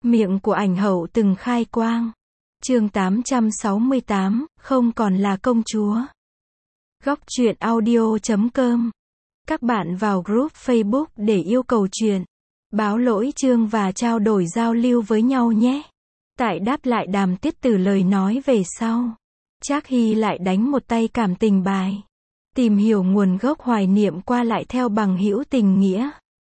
Miệng của ảnh hậu từng khai quang. Chương 868, không còn là công chúa. Góc truyện audio.com. Các bạn vào group Facebook để yêu cầu truyện, báo lỗi chương và trao đổi giao lưu với nhau nhé. Tại đáp lại Đàm Tiết Tử lời nói về sau, Trác Hy lại đánh một tay cảm tình bài. Tìm hiểu nguồn gốc hoài niệm qua lại theo bằng hữu tình nghĩa.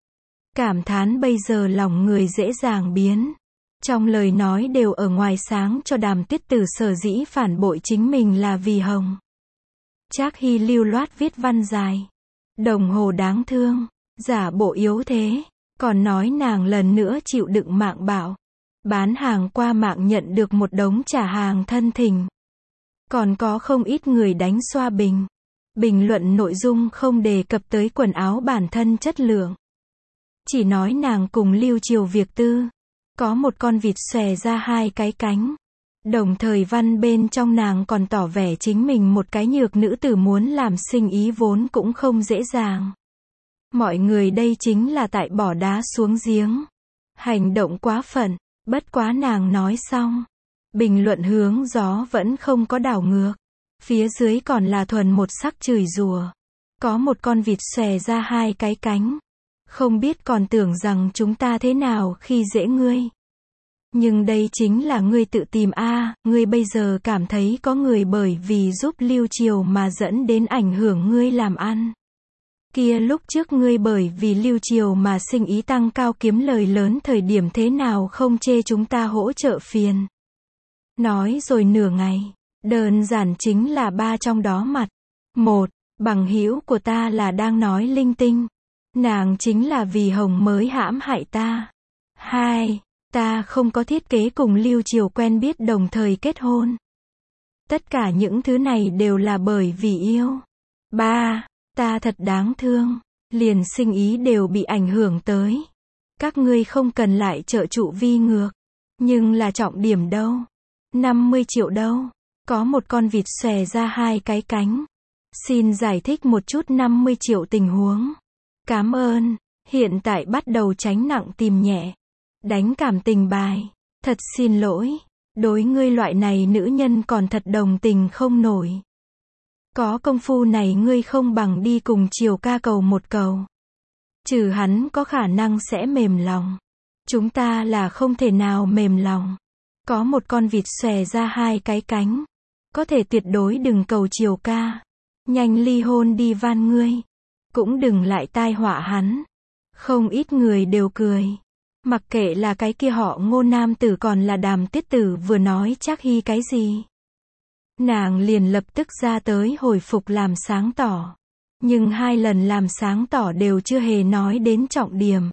Cảm thán bây giờ lòng người dễ dàng biến. Trong lời nói đều ở ngoài sáng cho Đàm Tiết Tử sở dĩ phản bội chính mình là vì Hồng. Trác Hy lưu loát viết văn dài. Đồng hồ đáng thương, giả bộ yếu thế, còn nói nàng lần nữa chịu đựng mạng bạo. Bán hàng qua mạng nhận được một đống trả hàng thân thỉnh. Còn có không ít người đánh xoa bình. Bình luận nội dung không đề cập tới quần áo bản thân chất lượng. Chỉ nói nàng cùng Lưu Triều việc tư. Có một con vịt xòe ra hai cái cánh. Đồng thời văn bên trong nàng còn tỏ vẻ chính mình một cái nhược nữ tử muốn làm sinh ý vốn cũng không dễ dàng. Mọi người đây chính là tại bỏ đá xuống giếng. Hành động quá phận, bất quá nàng nói xong. Bình luận hướng gió vẫn không có đảo ngược. Phía dưới còn là thuần một sắc chửi rủa. Có một con vịt xòe ra hai cái cánh. Không biết còn tưởng rằng chúng ta thế nào khi dễ ngươi. Nhưng đây chính là ngươi tự tìm a, ngươi bây giờ cảm thấy có người bởi vì giúp Lưu Triều mà dẫn đến ảnh hưởng ngươi làm ăn. Kia lúc trước ngươi bởi vì Lưu Triều mà sinh ý tăng cao kiếm lời lớn thời điểm thế nào không chê chúng ta hỗ trợ phiền. Nói rồi nửa ngày, đơn giản chính là ba trong đó mặt. Một, bằng hữu của ta là đang nói linh tinh. Nàng chính là vì Hồng mới hãm hại ta. Hai, ta không có thiết kế cùng Lưu Triều quen biết đồng thời kết hôn. Tất cả những thứ này đều là bởi vì yêu. Ba, ta thật đáng thương. Liền sinh ý đều bị ảnh hưởng tới. Các ngươi không cần lại trợ trụ vi ngược. Nhưng là trọng điểm đâu? 50 triệu đâu? Có một con vịt xòe ra hai cái cánh. Xin giải thích một chút 50 triệu tình huống. Cảm ơn, hiện tại bắt đầu tránh nặng tìm nhẹ. Đánh cảm tình bài. Thật xin lỗi, đối ngươi loại này nữ nhân còn thật đồng tình không nổi. Có công phu này ngươi không bằng đi cùng Triều ca cầu một cầu. Trừ hắn có khả năng sẽ mềm lòng. Chúng ta là không thể nào mềm lòng. Có một con vịt xòe ra hai cái cánh. Có thể tuyệt đối đừng cầu Triều ca. Nhanh ly hôn đi van ngươi. Cũng đừng lại tai họa hắn. Không ít người đều cười. Mặc kệ là cái kia họ Ngô nam tử còn là Đàm Tiết Tử vừa nói Trác Hy cái gì. Nàng liền lập tức ra tới hồi phục làm sáng tỏ. Nhưng hai lần làm sáng tỏ đều chưa hề nói đến trọng điểm.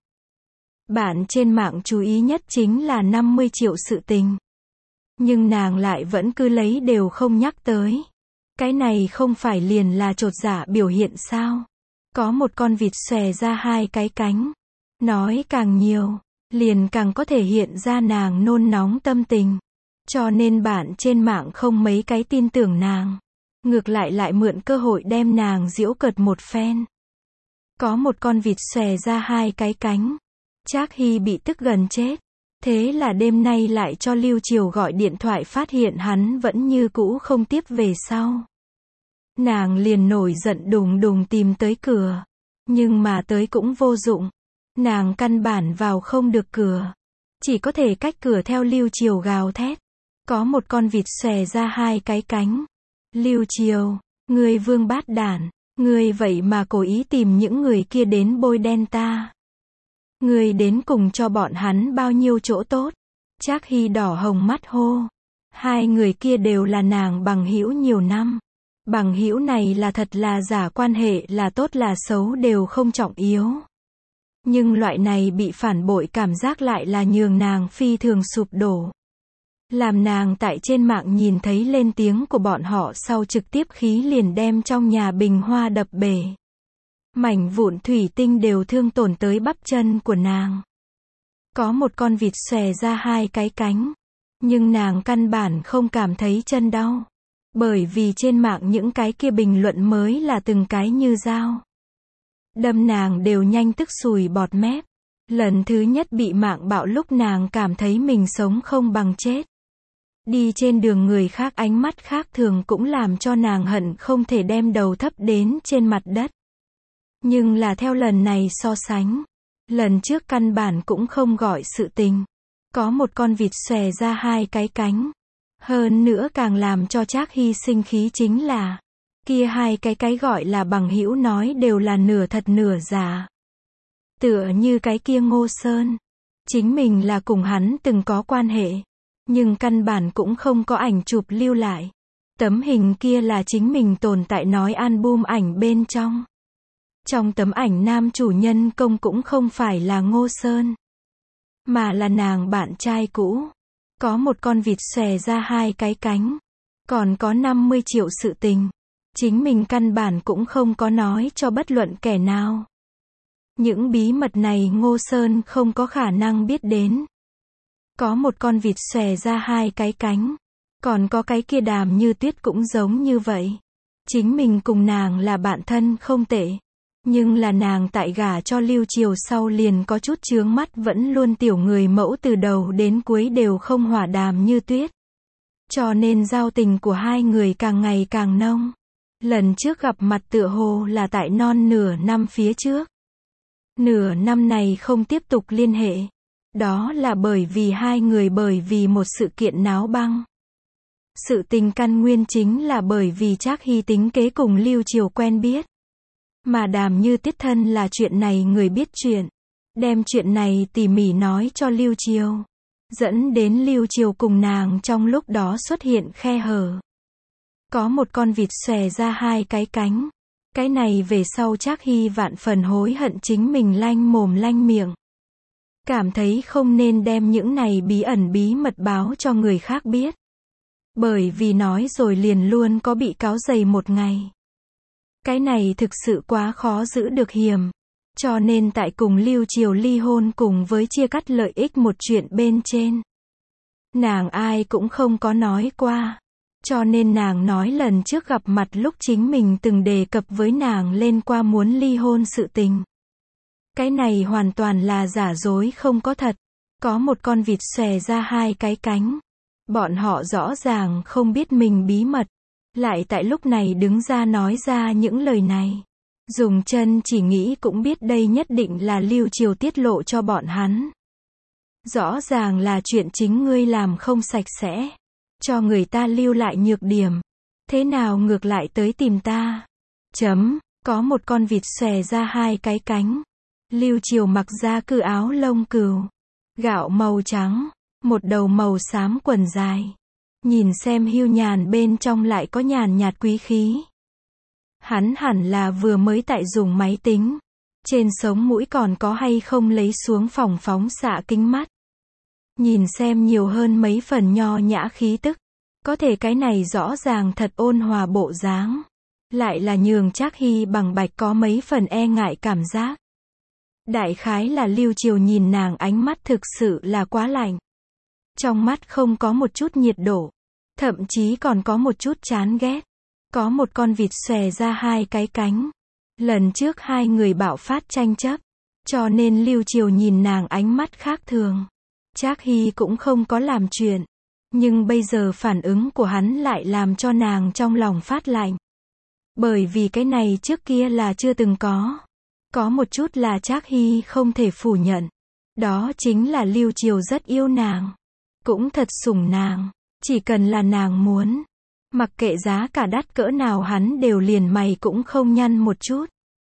Bạn trên mạng chú ý nhất chính là 50 triệu sự tình. Nhưng nàng lại vẫn cứ lấy đều không nhắc tới. Cái này không phải liền là chột dạ biểu hiện sao? Có một con vịt xòe ra hai cái cánh. Nói càng nhiều, liền càng có thể hiện ra nàng nôn nóng tâm tình. Cho nên bạn trên mạng không mấy cái tin tưởng nàng. Ngược lại lại mượn cơ hội đem nàng giễu cợt một phen. Có một con vịt xòe ra hai cái cánh. Trác Hy bị tức gần chết. Thế là đêm nay lại cho Lưu Triều gọi điện thoại phát hiện hắn vẫn như cũ không tiếp về sau. Nàng liền nổi giận đùng đùng tìm tới cửa. Nhưng mà tới cũng vô dụng. Nàng căn bản vào không được cửa. Chỉ có thể cách cửa theo Lưu Triều gào thét. Có một con vịt xòe ra hai cái cánh. Lưu Triều, ngươi vương bát đản, ngươi vậy mà cố ý tìm những người kia đến bôi đen ta. Ngươi đến cùng cho bọn hắn bao nhiêu chỗ tốt. Trác Hy đỏ hồng mắt hô. Hai người kia đều là nàng bằng hữu nhiều năm. Bằng hữu này là thật là giả, quan hệ là tốt là xấu đều không trọng yếu. Nhưng loại này bị phản bội cảm giác lại là nhường nàng phi thường sụp đổ. Làm nàng tại trên mạng nhìn thấy lên tiếng của bọn họ sau trực tiếp khí liền đem trong nhà bình hoa đập bể. Mảnh vụn thủy tinh đều thương tổn tới bắp chân của nàng. Có một con vịt xòe ra hai cái cánh. Nhưng nàng căn bản không cảm thấy chân đau. Bởi vì trên mạng những cái kia bình luận mới là từng cái như dao. Đâm nàng đều nhanh tức sùi bọt mép. Lần thứ nhất bị mạng bạo lúc nàng cảm thấy mình sống không bằng chết. Đi trên đường người khác ánh mắt khác thường cũng làm cho nàng hận không thể đem đầu thấp đến trên mặt đất. Nhưng là theo lần này so sánh, lần trước căn bản cũng không gọi sự tình. Có một con vịt xòe ra hai cái cánh. Hơn nữa càng làm cho Trác Hy sinh khí chính là, kia hai cái gọi là bằng hữu nói đều là nửa thật nửa giả. Tựa như cái kia Ngô Sơn. Chính mình là cùng hắn từng có quan hệ. Nhưng căn bản cũng không có ảnh chụp lưu lại. Tấm hình kia là chính mình tồn tại nói album ảnh bên trong. Trong tấm ảnh nam chủ nhân công cũng không phải là Ngô Sơn, mà là nàng bạn trai cũ. Có một con vịt xòe ra hai cái cánh. Còn có 50 triệu sự tình. Chính mình căn bản cũng không có nói cho bất luận kẻ nào. Những bí mật này Ngô Sơn không có khả năng biết đến. Có một con vịt xòe ra hai cái cánh. Còn có cái kia Đàm Như Tuyết cũng giống như vậy. Chính mình cùng nàng là bạn thân không tệ. Nhưng là nàng tại gả cho Lưu Triều sau liền có chút chướng mắt vẫn luôn tiểu người mẫu từ đầu đến cuối đều không hòa Đàm Như Tuyết. Cho nên giao tình của hai người càng ngày càng nông. Lần trước gặp mặt tựa hồ là tại non nửa năm phía trước. Nửa năm này không tiếp tục liên hệ. Đó là bởi vì hai người bởi vì một sự kiện náo băng. Sự tình căn nguyên chính là bởi vì Trác Hy tính kế cùng Lưu Triều quen biết. Mà Đàm Như Tuyết thân là chuyện này người biết chuyện. Đem chuyện này tỉ mỉ nói cho Lưu Triều. Dẫn đến Lưu Triều cùng nàng trong lúc đó xuất hiện khe hở. Có một con vịt xòe ra hai cái cánh. Cái này về sau Trác Hy vạn phần hối hận chính mình lanh mồm lanh miệng. Cảm thấy không nên đem những này bí ẩn bí mật báo cho người khác biết. Bởi vì nói rồi liền luôn có bị cáo giày một ngày. Cái này thực sự quá khó giữ được hiểm. Cho nên tại cùng Lưu Triều ly hôn cùng với chia cắt lợi ích một chuyện bên trên. Nàng ai cũng không có nói qua. Cho nên nàng nói lần trước gặp mặt lúc chính mình từng đề cập với nàng lên qua muốn ly hôn sự tình. Cái này hoàn toàn là giả dối không có thật. Có một con vịt xòe ra hai cái cánh. Bọn họ rõ ràng không biết mình bí mật. Lại tại lúc này đứng ra nói ra những lời này. Dùng chân chỉ nghĩ cũng biết đây nhất định là Lưu Triều tiết lộ cho bọn hắn. Rõ ràng là chuyện chính ngươi làm không sạch sẽ. Cho người ta lưu lại nhược điểm. Thế nào ngược lại tới tìm ta? Có một con vịt xòe ra hai cái cánh. Lưu Triều mặc ra cử áo lông cừu. Gạo màu trắng. Một đầu màu xám quần dài. Nhìn xem hiu nhàn bên trong lại có nhàn nhạt quý khí. Hắn hẳn là vừa mới tại dùng máy tính. Trên sống mũi còn có hay không lấy xuống phòng phóng xạ kính mắt. Nhìn xem nhiều hơn mấy phần nho nhã khí tức. Có thể cái này rõ ràng thật ôn hòa bộ dáng. Lại là nhường Trác Hy bằng bạch có mấy phần e ngại cảm giác. Đại khái là Lưu Triều nhìn nàng ánh mắt thực sự là quá lạnh. Trong mắt không có một chút nhiệt độ. Thậm chí còn có một chút chán ghét. Có một con vịt xòe ra hai cái cánh. Lần trước hai người bạo phát tranh chấp. Cho nên Lưu Triều nhìn nàng ánh mắt khác thường. Trác Hy cũng không có làm chuyện. Nhưng bây giờ phản ứng của hắn lại làm cho nàng trong lòng phát lạnh. Bởi vì cái này trước kia là chưa từng có. Có một chút là Trác Hy không thể phủ nhận. Đó chính là Lưu Triều rất yêu nàng. Cũng thật sủng nàng. Chỉ cần là nàng muốn. Mặc kệ giá cả đắt cỡ nào hắn đều liền mày cũng không nhăn một chút.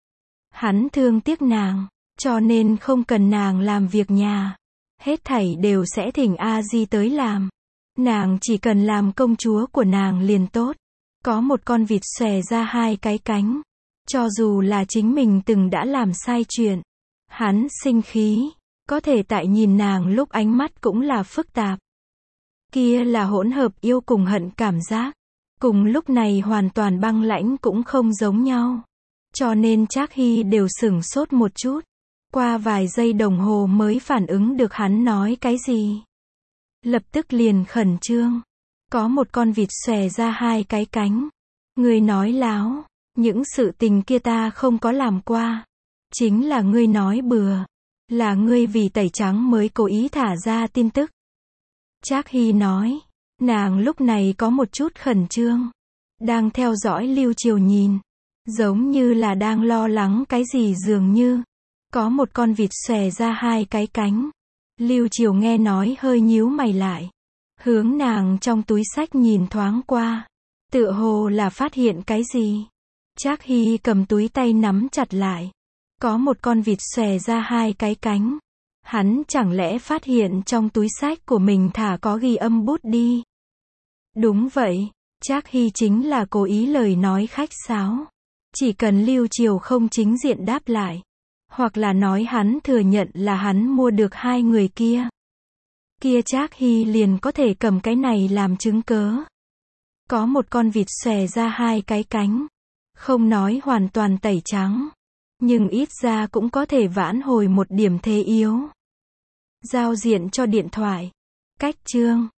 Hắn thương tiếc nàng. Cho nên không cần nàng làm việc nhà. Hết thảy đều sẽ thỉnh A-di tới làm. Nàng chỉ cần làm công chúa của nàng liền tốt. Có một con vịt xòe ra hai cái cánh. Cho dù là chính mình từng đã làm sai chuyện. Hắn sinh khí. Có thể tại nhìn nàng lúc ánh mắt cũng là phức tạp. Kia là hỗn hợp yêu cùng hận cảm giác. Cùng lúc này hoàn toàn băng lãnh cũng không giống nhau. Cho nên Trác Hy đều sửng sốt một chút. Qua vài giây đồng hồ mới phản ứng được hắn nói cái gì. Lập tức liền khẩn trương. Có một con vịt xòe ra hai cái cánh. Ngươi nói láo. Những sự tình kia ta không có làm qua. Chính là ngươi nói bừa. Là ngươi vì tẩy trắng mới cố ý thả ra tin tức. Trác Hy nói. Nàng lúc này có một chút khẩn trương. Đang theo dõi Lưu Triều nhìn. Giống như là đang lo lắng cái gì dường như. Có một con vịt xòe ra hai cái cánh. Lưu Triều nghe nói hơi nhíu mày lại. Hướng nàng trong túi xách nhìn thoáng qua. Tựa hồ là phát hiện cái gì. Trác Hy cầm túi tay nắm chặt lại. Có một con vịt xòe ra hai cái cánh. Hắn chẳng lẽ phát hiện trong túi xách của mình thả có ghi âm bút đi. Đúng vậy, Trác Hy chính là cố ý lời nói khách sáo. Chỉ cần Lưu Triều không chính diện đáp lại. Hoặc là nói hắn thừa nhận là hắn mua được hai người kia. Kia Trác Hy liền có thể cầm cái này làm chứng cớ. Có một con vịt xòe ra hai cái cánh. Không nói hoàn toàn tẩy trắng. Nhưng ít ra cũng có thể vãn hồi một điểm thế yếu. Giao diện cho điện thoại. Cách chương.